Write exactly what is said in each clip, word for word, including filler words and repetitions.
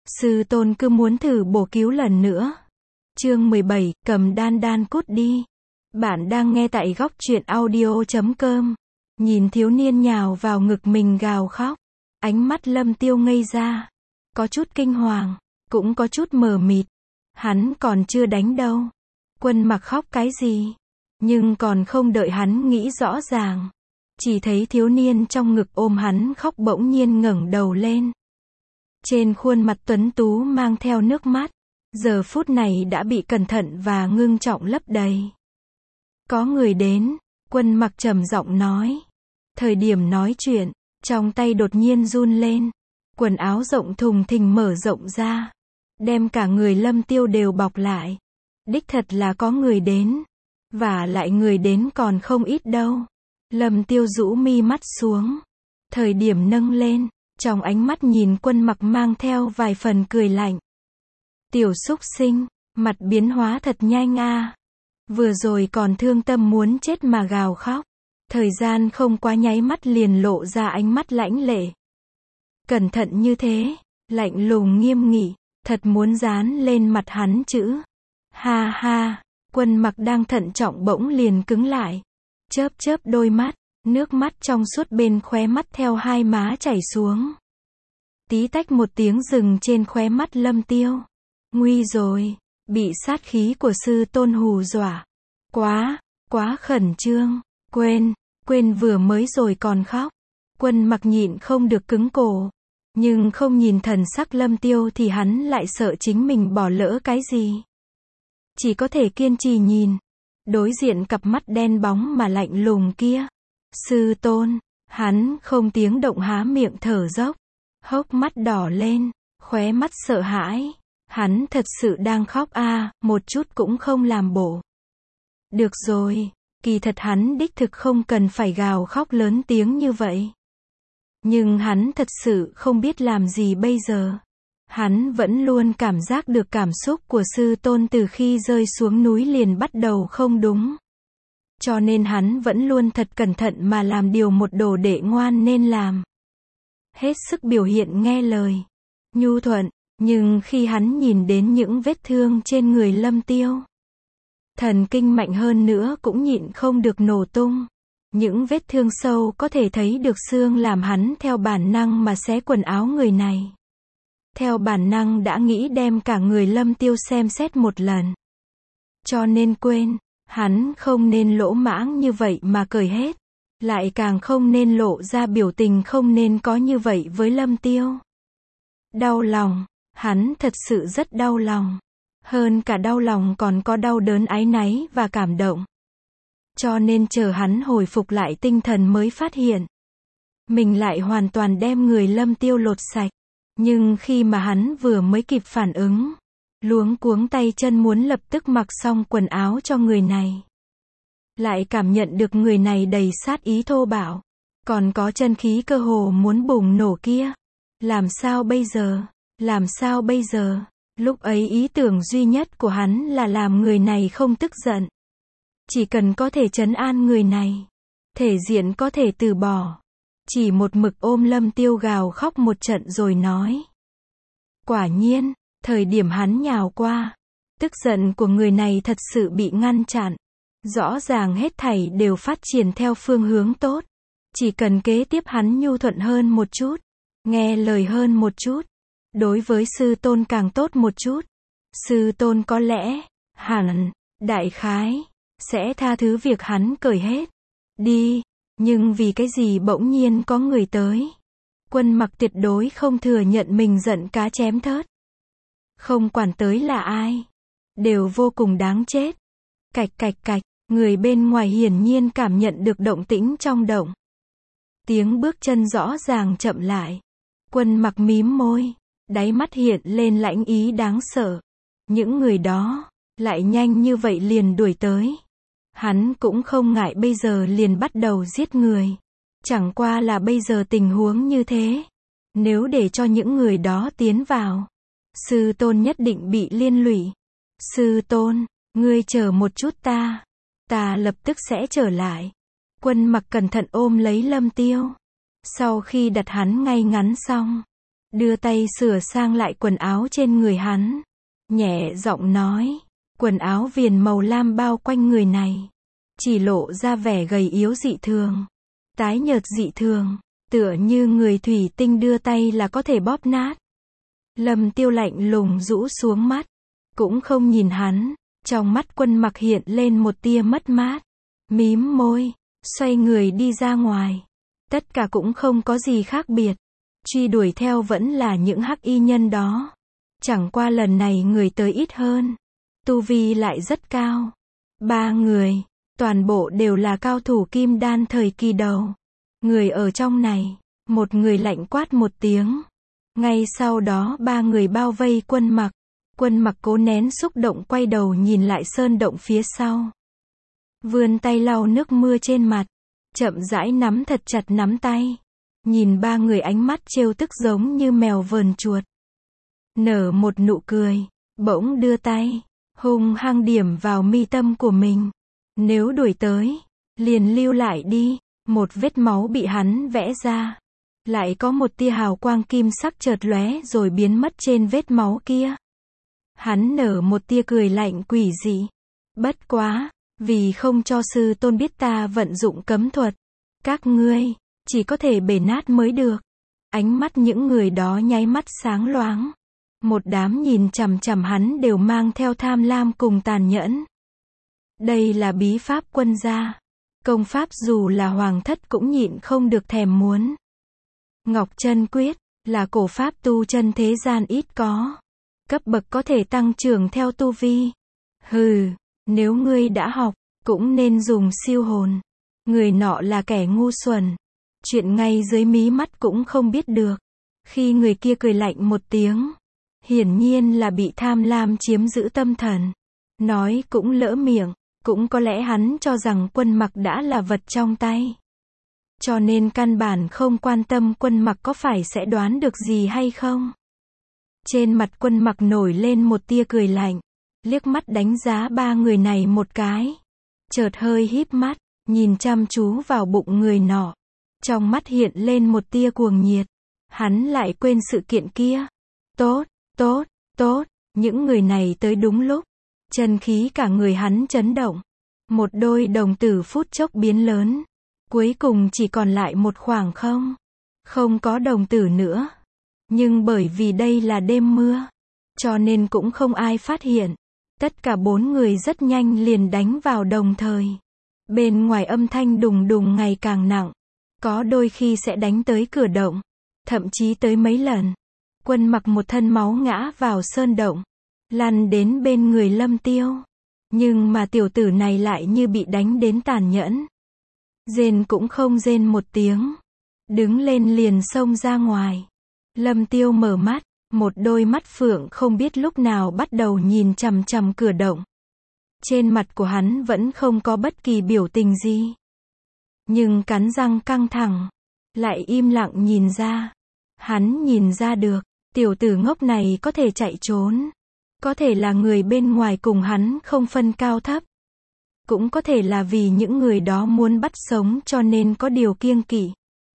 Sư tôn cứ muốn thử bổ cứu lần nữa. Chương mười bảy, cầm đan đan cút đi. Bạn đang nghe tại góc truyện audio chấm com. Nhìn thiếu niên nhào vào ngực mình gào khóc. Ánh mắt Lâm Tiêu ngây ra. Có chút kinh hoàng, cũng có chút mờ mịt. Hắn còn chưa đánh đâu. Quân Mặc khóc cái gì? Nhưng còn không đợi hắn nghĩ rõ ràng. Chỉ thấy thiếu niên trong ngực ôm hắn khóc bỗng nhiên ngẩng đầu lên. Trên khuôn mặt tuấn tú mang theo nước mắt. Giờ phút này đã bị cẩn thận và ngưng trọng lấp đầy. Có người đến, Quân Mặc trầm giọng nói. Thời điểm nói chuyện, trong tay đột nhiên run lên. Quần áo rộng thùng thình mở rộng ra. Đem cả người Lâm Tiêu đều bọc lại. Đích thật là có người đến. Và lại người đến còn không ít đâu. Lâm Tiêu rũ mi mắt xuống. Thời điểm nâng lên, trong ánh mắt nhìn Quân Mặc mang theo vài phần cười lạnh. Tiểu súc sinh, mặt biến hóa thật nhanh a. Vừa rồi còn thương tâm muốn chết mà gào khóc. Thời gian không quá nháy mắt liền lộ ra ánh mắt lãnh lệ. Cẩn thận như thế, lạnh lùng nghiêm nghị, thật muốn dán lên mặt hắn chữ. Ha ha, Quân Mặc đang thận trọng bỗng liền cứng lại. Chớp chớp đôi mắt, nước mắt trong suốt bên khóe mắt theo hai má chảy xuống. Tí tách một tiếng dừng trên khóe mắt Lâm Tiêu. Nguy rồi, bị sát khí của sư tôn hù dọa. Quá, quá khẩn trương, quên, quên vừa mới rồi còn khóc. Quân Mặc nhịn không được cứng cổ. Nhưng không nhìn thần sắc Lâm Tiêu thì hắn lại sợ chính mình bỏ lỡ cái gì. Chỉ có thể kiên trì nhìn. Đối diện cặp mắt đen bóng mà lạnh lùng kia. Sư tôn, hắn không tiếng động há miệng thở dốc. Hốc mắt đỏ lên, khóe mắt sợ hãi. Hắn thật sự đang khóc a, à, một chút cũng không làm bộ. Được rồi, kỳ thật hắn đích thực không cần phải gào khóc lớn tiếng như vậy. Nhưng hắn thật sự không biết làm gì bây giờ. Hắn vẫn luôn cảm giác được cảm xúc của sư tôn từ khi rơi xuống núi liền bắt đầu không đúng. Cho nên hắn vẫn luôn thật cẩn thận mà làm điều một đồ đệ ngoan nên làm. Hết sức biểu hiện nghe lời, nhu thuận, nhưng khi hắn nhìn đến những vết thương trên người Lâm Tiêu, thần kinh mạnh hơn nữa cũng nhịn không được nổ tung. Những vết thương sâu có thể thấy được xương làm hắn theo bản năng mà xé quần áo người này. Theo bản năng đã nghĩ đem cả người Lâm Tiêu xem xét một lần. Cho nên quên, hắn không nên lỗ mãng như vậy mà cởi hết. Lại càng không nên lộ ra biểu tình không nên có như vậy với Lâm Tiêu. Đau lòng, hắn thật sự rất đau lòng. Hơn cả đau lòng còn có đau đớn áy náy và cảm động. Cho nên chờ hắn hồi phục lại tinh thần mới phát hiện. Mình lại hoàn toàn đem người Lâm Tiêu lột sạch. Nhưng khi mà hắn vừa mới kịp phản ứng, luống cuống tay chân muốn lập tức mặc xong quần áo cho người này. Lại cảm nhận được người này đầy sát ý thô bạo. Còn có chân khí cơ hồ muốn bùng nổ kia. Làm sao bây giờ? Làm sao bây giờ? Lúc ấy ý tưởng duy nhất của hắn là làm người này không tức giận. Chỉ cần có thể trấn an người này. Thể diện có thể từ bỏ. Chỉ một mực ôm Lâm Tiêu gào khóc một trận rồi nói. Quả nhiên, thời điểm hắn nhào qua. Tức giận của người này thật sự bị ngăn chặn. Rõ ràng hết thảy đều phát triển theo phương hướng tốt. Chỉ cần kế tiếp hắn nhu thuận hơn một chút. Nghe lời hơn một chút. Đối với sư tôn càng tốt một chút. Sư tôn có lẽ, hẳn, đại khái, sẽ tha thứ việc hắn cởi hết. Đi, nhưng vì cái gì bỗng nhiên có người tới. Quân Mặc tuyệt đối không thừa nhận mình giận cá chém thớt. Không quản tới là ai. Đều vô cùng đáng chết. Cạch cạch cạch, người bên ngoài hiển nhiên cảm nhận được động tĩnh trong động. Tiếng bước chân rõ ràng chậm lại. Quân Mặc mím môi. Đáy mắt hiện lên lãnh ý đáng sợ. Những người đó, lại nhanh như vậy liền đuổi tới. Hắn cũng không ngại bây giờ liền bắt đầu giết người. Chẳng qua là bây giờ tình huống như thế. Nếu để cho những người đó tiến vào, sư tôn nhất định bị liên lụy. Sư tôn, ngươi chờ một chút ta. Ta lập tức sẽ trở lại. Quân Mặc cẩn thận ôm lấy Lâm Tiêu. Sau khi đặt hắn ngay ngắn xong, đưa tay sửa sang lại quần áo trên người hắn. Nhẹ giọng nói, quần áo viền màu lam bao quanh người này, chỉ lộ ra vẻ gầy yếu dị thường, tái nhợt dị thường, tựa như người thủy tinh đưa tay là có thể bóp nát. Lâm Tiêu lạnh lùng rũ xuống mắt, cũng không nhìn hắn, trong mắt Quân Mặc hiện lên một tia mất mát, mím môi, xoay người đi ra ngoài. Tất cả cũng không có gì khác biệt, truy đuổi theo vẫn là những hắc y nhân đó. Chẳng qua lần này người tới ít hơn, tu vi lại rất cao. Ba người, toàn bộ đều là cao thủ kim đan thời kỳ đầu. Người ở trong này, một người lạnh quát một tiếng. Ngay sau đó ba người bao vây Quân Mặc. Quân Mặc cố nén xúc động quay đầu nhìn lại sơn động phía sau. Vươn tay lau nước mưa trên mặt, chậm rãi nắm thật chặt nắm tay. Nhìn ba người ánh mắt trêu tức giống như mèo vờn chuột. Nở một nụ cười, bỗng đưa tay, hung hăng điểm vào mi tâm của mình. Nếu đuổi tới, liền lưu lại đi. Một vết máu bị hắn vẽ ra. Lại có một tia hào quang kim sắc chợt lóe rồi biến mất trên vết máu kia. Hắn nở một tia cười lạnh quỷ dị. Bất quá, vì không cho sư tôn biết ta vận dụng cấm thuật, các ngươi chỉ có thể bể nát mới được. Ánh mắt những người đó nháy mắt sáng loáng. Một đám nhìn chằm chằm hắn đều mang theo tham lam cùng tàn nhẫn. Đây là bí pháp Quân gia. Công pháp dù là hoàng thất cũng nhịn không được thèm muốn. Ngọc Chân Quyết là cổ pháp tu chân thế gian ít có. Cấp bậc có thể tăng trưởng theo tu vi. Hừ, nếu ngươi đã học, cũng nên dùng siêu hồn. Người nọ là kẻ ngu xuẩn. Chuyện ngay dưới mí mắt cũng không biết được. Khi người kia cười lạnh một tiếng, hiển nhiên là bị tham lam chiếm giữ tâm thần. Nói cũng lỡ miệng, cũng có lẽ hắn cho rằng Quân Mặc đã là vật trong tay. Cho nên căn bản không quan tâm Quân Mặc có phải sẽ đoán được gì hay không. Trên mặt Quân Mặc nổi lên một tia cười lạnh, liếc mắt đánh giá ba người này một cái. Chợt hơi híp mắt, nhìn chăm chú vào bụng người nọ. Trong mắt hiện lên một tia cuồng nhiệt. Hắn lại quên sự kiện kia. Tốt, tốt, tốt, những người này tới đúng lúc. Chân khí cả người hắn chấn động. Một đôi đồng tử phút chốc biến lớn. Cuối cùng chỉ còn lại một khoảng không. Không có đồng tử nữa. Nhưng bởi vì đây là đêm mưa, cho nên cũng không ai phát hiện. Tất cả bốn người rất nhanh liền đánh vào đồng thời. Bên ngoài âm thanh đùng đùng ngày càng nặng. Có đôi khi sẽ đánh tới cửa động. Thậm chí tới mấy lần. Quân Mặc một thân máu ngã vào sơn động. Lăn đến bên người Lâm Tiêu. Nhưng mà tiểu tử này lại như bị đánh đến tàn nhẫn. Rên cũng không rên một tiếng. Đứng lên liền xông ra ngoài. Lâm Tiêu mở mắt. Một đôi mắt phượng không biết lúc nào bắt đầu nhìn chằm chằm cửa động. Trên mặt của hắn vẫn không có bất kỳ biểu tình gì. Nhưng cắn răng căng thẳng. Lại im lặng nhìn ra. Hắn nhìn ra được. Tiểu tử ngốc này có thể chạy trốn. Có thể là người bên ngoài cùng hắn không phân cao thấp. Cũng có thể là vì những người đó muốn bắt sống cho nên có điều kiêng kỵ.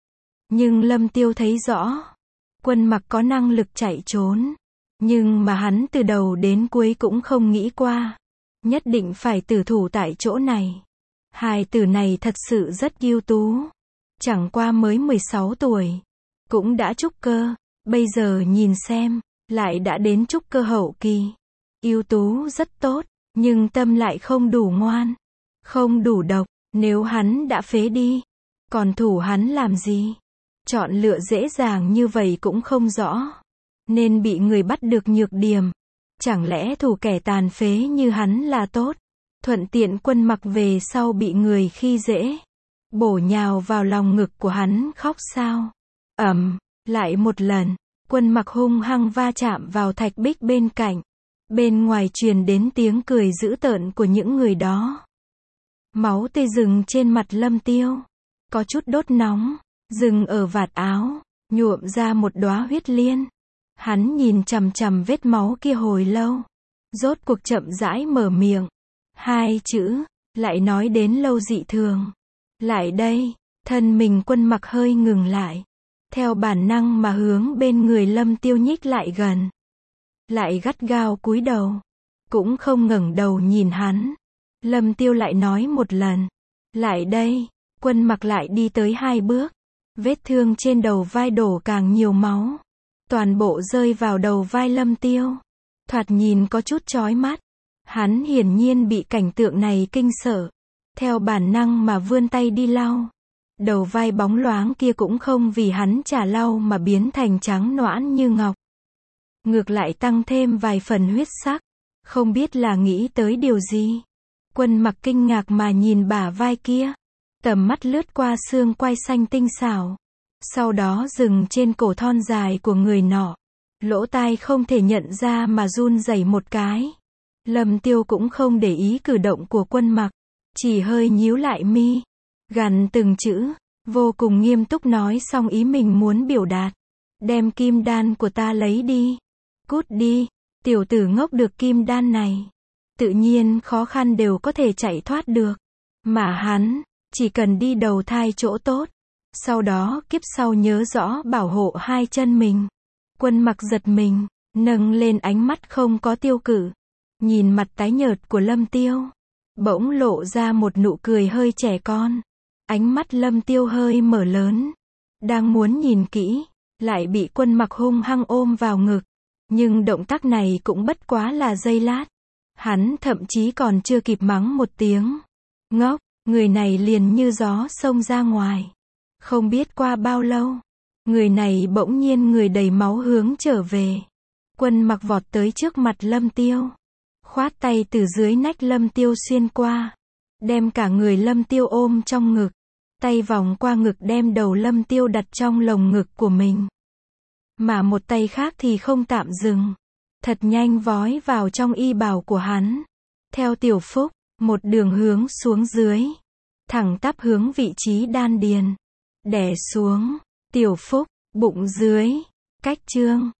Nhưng Lâm Tiêu thấy rõ. Quân Mặc có năng lực chạy trốn. Nhưng mà hắn từ đầu đến cuối cũng không nghĩ qua. Nhất định phải tử thủ tại chỗ này. Hài tử này thật sự rất ưu tú. Chẳng qua mới mười sáu tuổi. Cũng đã trúc cơ. Bây giờ nhìn xem. Lại đã đến trúc cơ hậu kỳ. Ưu tú rất tốt. Nhưng tâm lại không đủ ngoan. Không đủ độc. Nếu hắn đã phế đi. Còn thủ hắn làm gì? Chọn lựa dễ dàng như vậy cũng không rõ. Nên bị người bắt được nhược điểm. Chẳng lẽ thủ kẻ tàn phế như hắn là tốt? Thuận tiện Quân Mặc về sau bị người khi dễ. Bổ nhào vào lòng ngực của hắn khóc sao? Ầm, lại một lần. Quân Mặc hung hăng va chạm vào thạch bích bên cạnh. Bên ngoài truyền đến tiếng cười dữ tợn của những người đó. Máu tươi rừng trên mặt Lâm Tiêu. Có chút đốt nóng. Dừng ở vạt áo. Nhuộm ra một đóa huyết liên. Hắn nhìn chằm chằm vết máu kia hồi lâu. Rốt cuộc chậm rãi mở miệng. Hai chữ. Lại nói đến lâu dị thường. Lại đây. Thân mình Quân Mặc hơi ngừng lại. theo bản năng mà hướng bên người Lâm Tiêu nhích lại gần. Lại gắt gao cúi đầu, cũng không ngẩng đầu nhìn hắn. Lâm Tiêu lại nói một lần, lại đây. Quân Mặc lại đi tới hai bước, vết thương trên đầu vai đổ càng nhiều máu, toàn bộ rơi vào đầu vai Lâm Tiêu, thoạt nhìn có chút chói mắt. Hắn hiển nhiên bị cảnh tượng này kinh sợ, theo bản năng mà vươn tay đi lau. Đầu vai bóng loáng kia cũng không vì hắn chả lau mà biến thành trắng nõn như ngọc, ngược lại tăng thêm vài phần huyết sắc. Không biết là nghĩ tới điều gì, Quân Mặc kinh ngạc mà nhìn bả vai kia, tầm mắt lướt qua xương quai xanh tinh xảo, sau đó dừng trên cổ thon dài của người nọ. Lỗ tai không thể nhận ra mà run rẩy một cái. Lâm Tiêu cũng không để ý cử động của Quân Mặc, chỉ hơi nhíu lại mi, gằn từng chữ, vô cùng nghiêm túc nói xong ý mình muốn biểu đạt. Đem kim đan của ta lấy đi. Cút đi, tiểu tử ngốc, được kim đan này, tự nhiên khó khăn đều có thể chạy thoát được. Mà hắn, chỉ cần đi đầu thai chỗ tốt, sau đó kiếp sau nhớ rõ bảo hộ hai chân mình. Quân Mặc giật mình, nâng lên ánh mắt không có tiêu cự, nhìn mặt tái nhợt của Lâm Tiêu, bỗng lộ ra một nụ cười hơi trẻ con. Ánh mắt Lâm Tiêu hơi mở lớn, đang muốn nhìn kỹ, lại bị Quân Mặc hung hăng ôm vào ngực. Nhưng động tác này cũng bất quá là giây lát, hắn thậm chí còn chưa kịp mắng một tiếng ngốc, người này liền như gió xông ra ngoài. Không biết qua bao lâu, người này bỗng nhiên người đầy máu hướng trở về. Quân Mặc vọt tới trước mặt Lâm Tiêu, khoát tay từ dưới nách Lâm Tiêu xuyên qua, đem cả người Lâm Tiêu ôm trong ngực, tay vòng qua ngực đem đầu Lâm Tiêu đặt trong lồng ngực của mình. Mà một tay khác thì không tạm dừng, thật nhanh vói vào trong y bào của hắn, theo tiểu phúc, một đường hướng xuống dưới, thẳng tắp hướng vị trí đan điền, đè xuống. Tiểu phúc, bụng dưới, cách chương.